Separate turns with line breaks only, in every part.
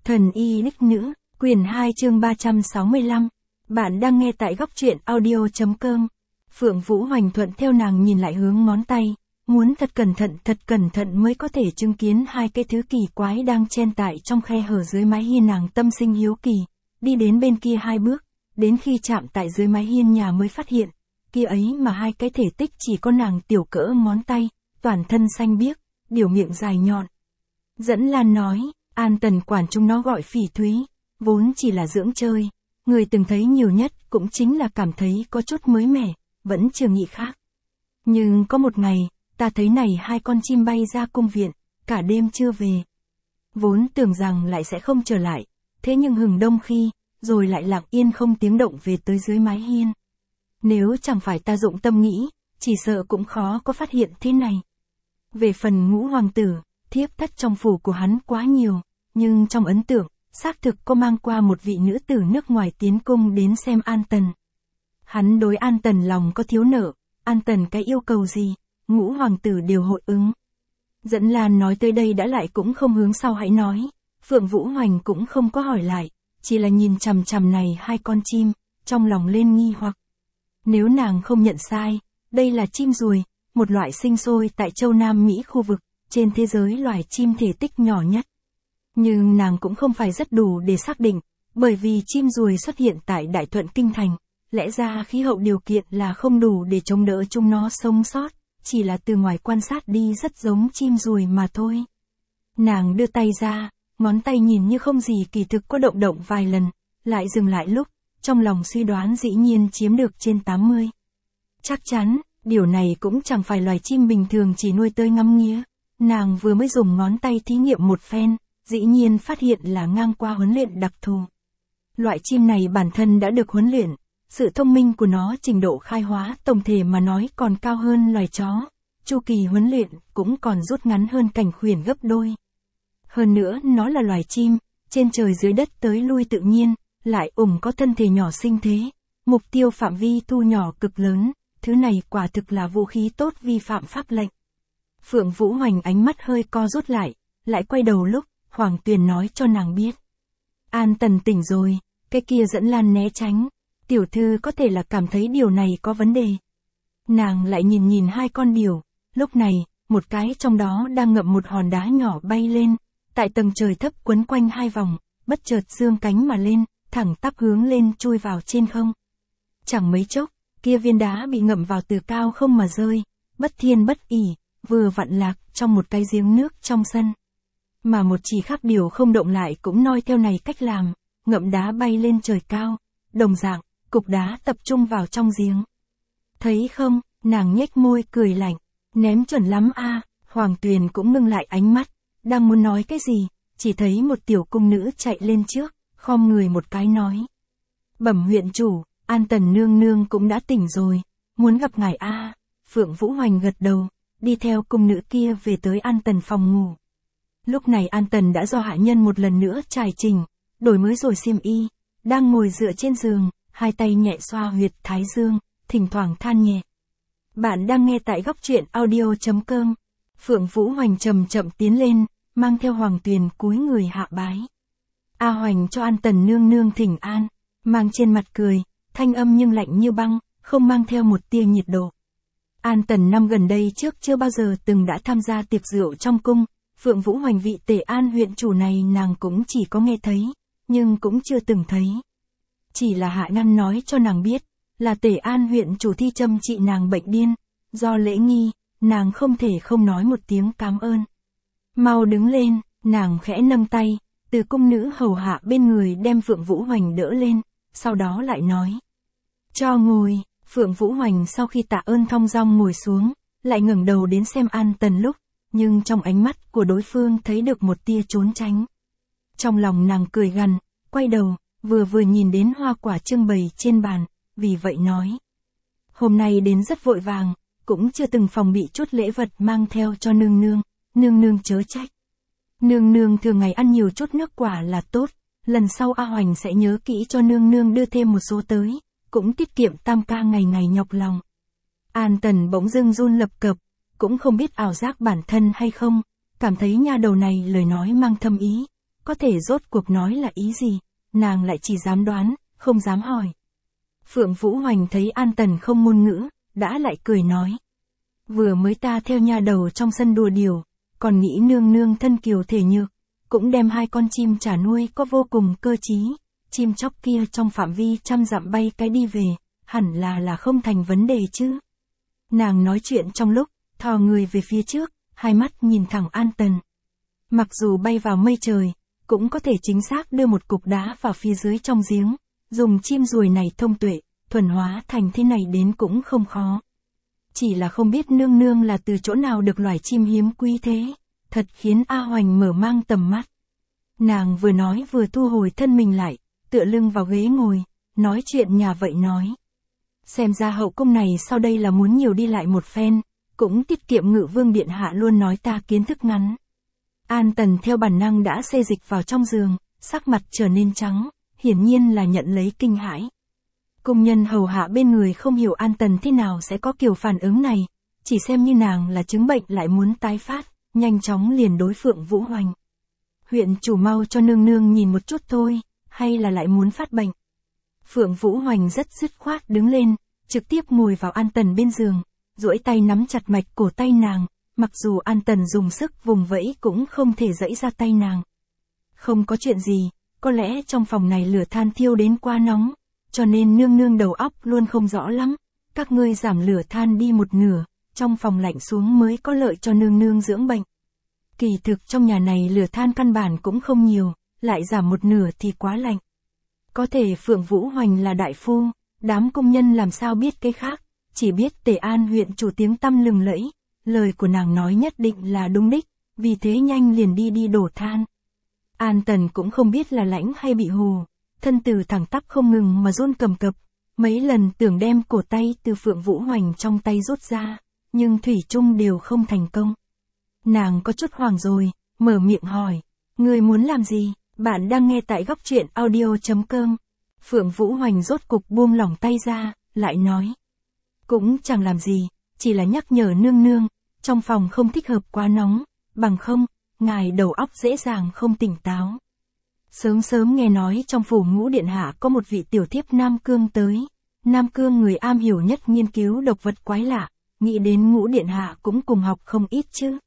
Thần y đích nữ, quyển 2 chương 365. Bạn đang nghe tại góc truyện audio.com. Phượng Vũ Hoành thuận theo nàng nhìn lại hướng ngón tay, muốn thật cẩn thận mới có thể chứng kiến hai cái thứ kỳ quái đang chen tại trong khe hở dưới mái hiên. Nàng tâm sinh hiếu kỳ, đi đến bên kia 2 bước, đến khi chạm tại dưới mái hiên nhà mới phát hiện, kia ấy mà hai cái thể tích chỉ có nàng tiểu cỡ ngón tay, toàn thân xanh biếc, điều miệng dài nhọn. Dẫn Lan nói, An Tần quản chúng nó gọi phỉ thúy, vốn chỉ là dưỡng chơi, người từng thấy nhiều nhất cũng chính là cảm thấy có chút mới mẻ, vẫn chưa nghĩ khác. Nhưng có một ngày, ta thấy này hai con chim bay ra cung viện, cả đêm chưa về. Vốn tưởng rằng lại sẽ không trở lại, thế nhưng hừng đông khi, rồi lại lặng yên không tiếng động về tới dưới mái hiên. Nếu chẳng phải ta dụng tâm nghĩ, chỉ sợ cũng khó có phát hiện thế này. Về phần Ngũ hoàng tử, thiếp thất trong phủ của hắn quá nhiều, nhưng trong ấn tượng, xác thực có mang qua một vị nữ tử nước ngoài tiến cung đến xem An Tần. Hắn đối An Tần lòng có thiếu nợ, An Tần cái yêu cầu gì, Ngũ hoàng tử đều hội ứng. Dẫn Lan nói tới đây đã lại cũng không hướng sau hãy nói, Phượng Vũ Hoành cũng không có hỏi lại, chỉ là nhìn chằm chằm này hai con chim, trong lòng lên nghi hoặc. Nếu nàng không nhận sai, đây là chim ruồi, một loại sinh sôi tại châu Nam Mỹ khu vực, trên thế giới loài chim thể tích nhỏ nhất. Nhưng nàng cũng không phải rất đủ để xác định, bởi vì chim ruồi xuất hiện tại Đại Thuận Kinh Thành, lẽ ra khí hậu điều kiện là không đủ để chống đỡ chúng nó sống sót, chỉ là từ ngoài quan sát đi rất giống chim ruồi mà thôi. Nàng đưa tay ra, ngón tay nhìn như không gì kỳ thực có động vài lần, lại dừng lại lúc, trong lòng suy đoán dĩ nhiên chiếm được trên 80. Chắc chắn, điều này cũng chẳng phải loài chim bình thường chỉ nuôi tơi ngắm nghía. Nàng vừa mới dùng ngón tay thí nghiệm một phen, dĩ nhiên phát hiện là ngang qua huấn luyện đặc thù. Loại chim này bản thân đã được huấn luyện, sự thông minh của nó trình độ khai hóa tổng thể mà nói còn cao hơn loài chó, chu kỳ huấn luyện cũng còn rút ngắn hơn cảnh khuyển gấp đôi. Hơn nữa nó là loài chim, trên trời dưới đất tới lui tự nhiên, lại có thân thể nhỏ sinh thế, mục tiêu phạm vi thu nhỏ cực lớn, thứ này quả thực là vũ khí tốt vi phạm pháp lệnh. Phượng Vũ Hoành ánh mắt hơi co rút lại quay đầu lúc, Hoàng Tuyền nói cho nàng biết. An Tần tỉnh rồi, cái kia Dẫn Lan né tránh, tiểu thư có thể là cảm thấy điều này có vấn đề. Nàng lại nhìn hai con điểu, lúc này, một cái trong đó đang ngậm một hòn đá nhỏ bay lên, tại tầng trời thấp quấn quanh 2 vòng, bất chợt dương cánh mà lên, thẳng tắp hướng lên chui vào trên không. Chẳng mấy chốc, kia viên đá bị ngậm vào từ cao không mà rơi, bất thiên bất ỷ, vừa vặn lạc trong một cái giếng nước trong sân. Mà một chỉ khác điểu không động lại cũng noi theo này cách làm, ngậm đá bay lên trời cao, đồng dạng, cục đá tập trung vào trong giếng. Thấy không, nàng nhếch môi cười lạnh, ném chuẩn lắm a. Hoàng Tuyền cũng ngưng lại ánh mắt, đang muốn nói cái gì, chỉ thấy một tiểu cung nữ chạy lên trước, khom người một cái nói. Bẩm huyện chủ, An Tần nương nương cũng đã tỉnh rồi, muốn gặp ngài a. Phượng Vũ Hoành gật đầu, đi theo cung nữ kia về tới An Tần phòng ngủ. Lúc này An Tần đã do hạ nhân một lần nữa trải chỉnh, đổi mới rồi xiêm y, đang ngồi dựa trên giường, hai tay nhẹ xoa huyệt thái dương, thỉnh thoảng than nhẹ. Bạn đang nghe tại góc truyện audio.com. Phượng Vũ Hoành chậm tiến lên, mang theo Hoàng Tuyền cúi người hạ bái. A Hoành cho An Tần nương nương thỉnh an, mang trên mặt cười, thanh âm nhưng lạnh như băng, không mang theo một tia nhiệt độ. An Tần năm gần đây trước chưa bao giờ từng đã tham gia tiệc rượu trong cung, Phượng Vũ Hoành vị Tề An huyện chủ này nàng cũng chỉ có nghe thấy, nhưng cũng chưa từng thấy. Chỉ là hạ ngăn nói cho nàng biết, là Tề An huyện chủ thi châm trị nàng bệnh điên, do lễ nghi, nàng không thể không nói một tiếng cảm ơn. Mau đứng lên, nàng khẽ nâng tay, từ cung nữ hầu hạ bên người đem Phượng Vũ Hoành đỡ lên, sau đó lại nói. Cho ngồi. Phượng Vũ Hoành sau khi tạ ơn thong dong ngồi xuống, lại ngẩng đầu đến xem An Tần lúc, nhưng trong ánh mắt của đối phương thấy được một tia trốn tránh. Trong lòng nàng cười gằn, quay đầu, vừa nhìn đến hoa quả trưng bày trên bàn, vì vậy nói. Hôm nay đến rất vội vàng, cũng chưa từng phòng bị chút lễ vật mang theo cho nương nương chớ trách. Nương nương thường ngày ăn nhiều chút nước quả là tốt, lần sau A Hoành sẽ nhớ kỹ cho nương nương đưa thêm một số tới. Cũng tiết kiệm tam ca ngày nhọc lòng. An Tần bỗng dưng run lập cập, cũng không biết ảo giác bản thân hay không, cảm thấy nha đầu này lời nói mang thâm ý, có thể rốt cuộc nói là ý gì, nàng lại chỉ dám đoán, không dám hỏi. Phượng Vũ Hoành thấy An Tần không ngôn ngữ, đã lại cười nói. Vừa mới ta theo nha đầu trong sân đùa điều, còn nghĩ nương nương thân kiều thể nhược, cũng đem 2 con chim trả nuôi có vô cùng cơ trí, chim chóc kia trong phạm vi 100 dặm bay cái đi về, hẳn là không thành vấn đề chứ. Nàng nói chuyện trong lúc, thò người về phía trước, hai mắt nhìn thẳng An Tần. Mặc dù bay vào mây trời, cũng có thể chính xác đưa một cục đá vào phía dưới trong giếng, dùng chim ruồi này thông tuệ, thuần hóa thành thế này đến cũng không khó. Chỉ là không biết nương nương là từ chỗ nào được loài chim hiếm quý thế, thật khiến A Hoành mở mang tầm mắt. Nàng vừa nói vừa thu hồi thân mình lại, tựa lưng vào ghế ngồi, nói chuyện nhà vậy nói. Xem ra hậu cung này sau đây là muốn nhiều đi lại một phen, cũng tiết kiệm Ngự Vương điện hạ luôn nói ta kiến thức ngắn. An Tần theo bản năng đã xê dịch vào trong giường, sắc mặt trở nên trắng, hiển nhiên là nhận lấy kinh hãi. Cung nhân hầu hạ bên người không hiểu An Tần thế nào sẽ có kiểu phản ứng này, chỉ xem như nàng là chứng bệnh lại muốn tái phát, nhanh chóng liền đối Phượng Vũ Hoành. Huyện chủ mau cho nương nương nhìn một chút thôi, hay là lại muốn phát bệnh. Phượng Vũ Hoành rất dứt khoát đứng lên, trực tiếp ngồi vào An Tần bên giường, duỗi tay nắm chặt mạch cổ tay nàng, mặc dù An Tần dùng sức vùng vẫy cũng không thể giãy ra tay nàng. Không có chuyện gì, có lẽ trong phòng này lửa than thiêu đến quá nóng, cho nên nương nương đầu óc luôn không rõ lắm, các ngươi giảm lửa than đi một nửa, trong phòng lạnh xuống mới có lợi cho nương nương dưỡng bệnh. Kỳ thực trong nhà này lửa than căn bản cũng không nhiều, lại giảm một nửa thì quá lạnh. Có thể Phượng Vũ Hoành là đại phu, đám công nhân làm sao biết cái khác, chỉ biết Tề An huyện chủ tiếng tăm lừng lẫy, lời của nàng nói nhất định là đúng đích, vì thế nhanh liền đi đổ than. An Tần cũng không biết là lãnh hay bị hù, thân từ thẳng tắp không ngừng mà run cầm cập, mấy lần tưởng đem cổ tay từ Phượng Vũ Hoành trong tay rút ra, nhưng thủy chung đều không thành công. Nàng có chút hoảng rồi, mở miệng hỏi, người muốn làm gì? Bạn đang nghe tại góc truyện audio.com. Phượng Vũ Hoành rốt cục buông lỏng tay ra, lại nói. Cũng chẳng làm gì, chỉ là nhắc nhở nương nương, trong phòng không thích hợp quá nóng, bằng không, ngài đầu óc dễ dàng không tỉnh táo. Sớm sớm nghe nói trong phủ Ngũ điện hạ có một vị tiểu thiếp Nam Cương tới. Nam Cương người am hiểu nhất nghiên cứu độc vật quái lạ, nghĩ đến Ngũ điện hạ cũng cùng học không ít chứ.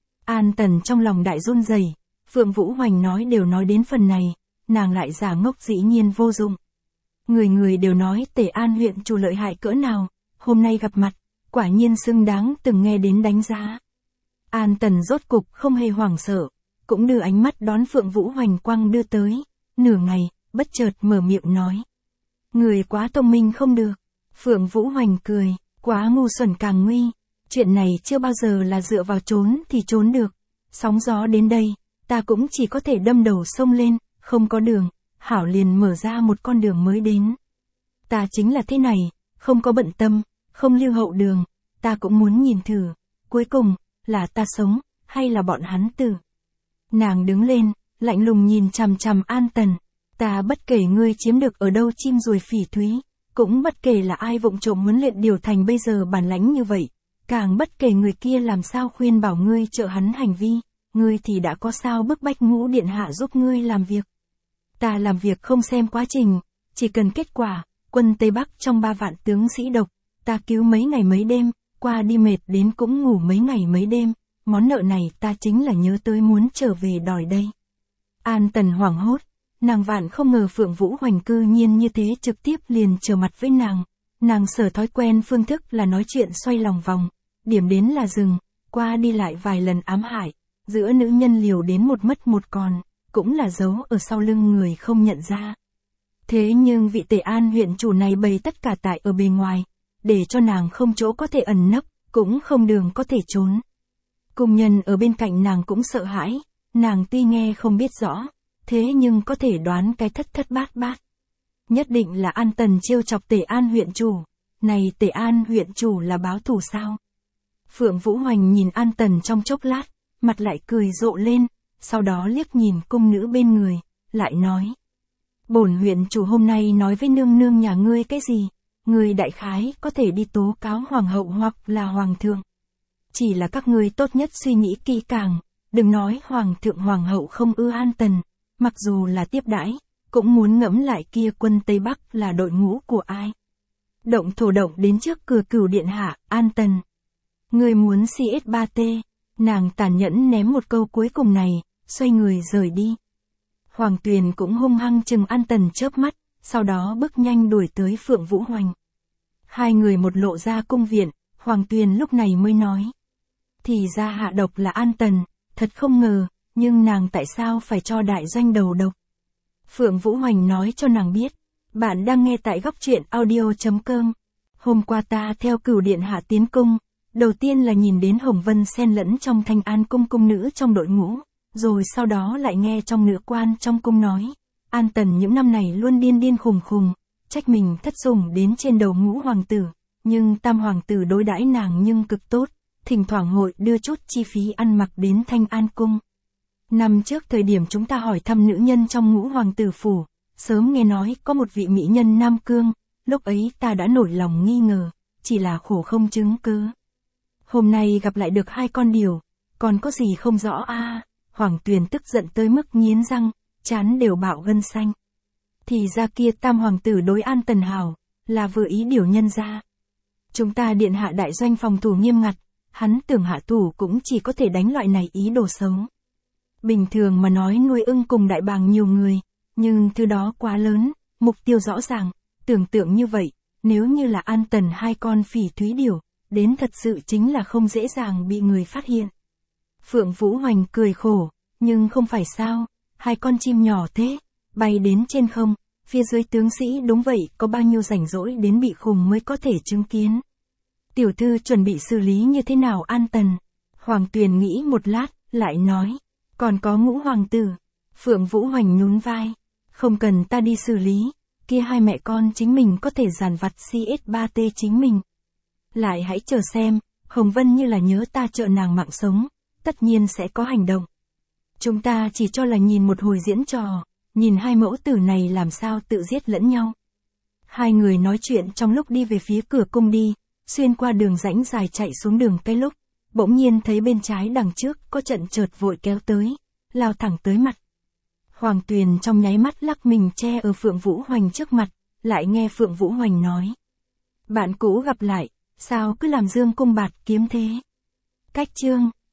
An Tần trong lòng đại run rẩy. Phượng Vũ Hoành nói đều nói đến phần này, nàng lại giả ngốc dĩ nhiên vô dụng. Người đều nói Tề An huyện chủ lợi hại cỡ nào, hôm nay gặp mặt, quả nhiên xứng đáng từng nghe đến đánh giá. An Tần rốt cục không hề hoảng sợ, cũng đưa ánh mắt đón Phượng Vũ Hoành quăng đưa tới, nửa ngày, bất chợt mở miệng nói. Người quá thông minh không được. Phượng Vũ Hoành cười, quá ngu xuẩn càng nguy, chuyện này chưa bao giờ là dựa vào trốn thì trốn được, sóng gió đến đây. Ta cũng chỉ có thể đâm đầu sông lên, không có đường, hảo liền mở ra một con đường mới đến. Ta chính là thế này, không có bận tâm, không lưu hậu đường, ta cũng muốn nhìn thử, cuối cùng, là ta sống, hay là bọn hắn tử. Nàng đứng lên, lạnh lùng nhìn chằm chằm An Tần, ta bất kể ngươi chiếm được ở đâu chim ruồi phỉ thúy, cũng bất kể là ai vụng trộm huấn luyện điều thành bây giờ bản lãnh như vậy, càng bất kể người kia làm sao khuyên bảo ngươi trợ hắn hành vi. Ngươi thì đã có sao bức bách Ngũ điện hạ giúp ngươi làm việc. Ta làm việc không xem quá trình, chỉ cần kết quả, quân Tây Bắc trong 3 vạn tướng sĩ độc, ta cứu mấy ngày mấy đêm, qua đi mệt đến cũng ngủ mấy ngày mấy đêm, món nợ này ta chính là nhớ tới muốn trở về đòi đây. An Tần hoảng hốt, nàng vạn không ngờ Phượng Vũ Hoành cư nhiên như thế trực tiếp liền trở mặt với nàng sở thói quen phương thức là nói chuyện xoay lòng vòng, điểm đến là dừng, qua đi lại vài lần ám hại. Giữa nữ nhân liều đến một mất một còn, cũng là giấu ở sau lưng người không nhận ra. Thế nhưng vị Tề An huyện chủ này bày tất cả tại ở bề ngoài, để cho nàng không chỗ có thể ẩn nấp, cũng không đường có thể trốn. Cung nhân ở bên cạnh nàng cũng sợ hãi, nàng tuy nghe không biết rõ, thế nhưng có thể đoán cái thất bát bát. Nhất định là An Tần trêu chọc Tề An huyện chủ, này Tề An huyện chủ là báo thù sao? Phượng Vũ Hoành nhìn An Tần trong chốc lát, mặt lại cười rộ lên, sau đó liếc nhìn cung nữ bên người, lại nói. Bổn huyện chủ hôm nay nói với nương nương nhà ngươi cái gì, ngươi đại khái có thể đi tố cáo hoàng hậu hoặc là hoàng thượng. Chỉ là các ngươi tốt nhất suy nghĩ kỹ càng, đừng nói hoàng thượng hoàng hậu không ưa An Tần, mặc dù là tiếp đãi, cũng muốn ngẫm lại kia quân Tây Bắc là đội ngũ của ai. Động thổ động đến trước cửa Cửu điện hạ, An Tần. Người muốn CS3T, nàng tàn nhẫn ném một câu cuối cùng này, xoay người rời đi. Hoàng Tuyền cũng hung hăng chừng An Tần chớp mắt, sau đó bước nhanh đuổi tới Phượng Vũ Hoành. Hai người một lộ ra cung viện, Hoàng Tuyền lúc này mới nói. Thì ra hạ độc là An Tần, thật không ngờ, nhưng nàng tại sao phải cho đại doanh đầu độc? Phượng Vũ Hoành nói cho nàng biết, bạn đang nghe tại góc truyện audio.com. Hôm qua ta theo Cửu điện hạ tiến cung, đầu tiên là nhìn đến Hồng Vân xen lẫn trong Thanh An cung cung nữ trong đội ngũ, rồi sau đó lại nghe trong nữ quan trong cung nói, An Tần những năm này luôn điên điên khùng khùng, trách mình thất sủng đến trên đầu ngũ hoàng tử, nhưng tam hoàng tử đối đãi nàng nhưng cực tốt, thỉnh thoảng hội đưa chút chi phí ăn mặc đến Thanh An cung. Năm trước thời điểm chúng ta hỏi thăm nữ nhân trong ngũ hoàng tử phủ, sớm nghe nói có một vị mỹ nhân Nam Cương, lúc ấy ta đã nổi lòng nghi ngờ, chỉ là khổ không chứng cứ. Hôm nay gặp lại được hai con điều, còn có gì không rõ a? Hoàng Tuyền tức giận tới mức nghiến răng, trán đều bạo gân xanh. Thì ra kia tam hoàng tử đối An Tần hảo, là vừa ý điều nhân ra. Chúng ta điện hạ đại doanh phòng thủ nghiêm ngặt, hắn tưởng hạ thủ cũng chỉ có thể đánh loại này ý đồ xấu. Bình thường mà nói nuôi ưng cùng đại bàng nhiều người, nhưng thứ đó quá lớn, mục tiêu rõ ràng, tưởng tượng như vậy, nếu như là An Tần hai con phỉ thúy điểu, đến thật sự chính là không dễ dàng bị người phát hiện. Phượng Vũ Hoành cười khổ, nhưng không phải sao, hai con chim nhỏ thế, bay đến trên không, phía dưới tướng sĩ đúng vậy có bao nhiêu rảnh rỗi đến bị khùng mới có thể chứng kiến. Tiểu thư chuẩn bị xử lý như thế nào An Tần? Hoàng Tuyền nghĩ một lát, lại nói, còn có ngũ hoàng tử. Phượng Vũ Hoành nhún vai, không cần ta đi xử lý, kia hai mẹ con chính mình có thể giàn vặt CS3T chính mình. Lại hãy chờ xem, Hồng Vân như là nhớ ta trợ nàng mạng sống, tất nhiên sẽ có hành động. Chúng ta chỉ cho là nhìn một hồi diễn trò, nhìn hai mẫu tử này làm sao tự giết lẫn nhau. Hai người nói chuyện trong lúc đi về phía cửa cung đi, xuyên qua đường rãnh dài chạy xuống đường cái lúc, bỗng nhiên thấy bên trái đằng trước có trận chợt vội kéo tới, lao thẳng tới mặt. Hoàng Tuyền trong nháy mắt lắc mình che ở Phượng Vũ Hoành trước mặt, lại nghe Phượng Vũ Hoành nói. Bạn cũ gặp lại, sao cứ làm dương cung bạt kiếm thế? Cách chương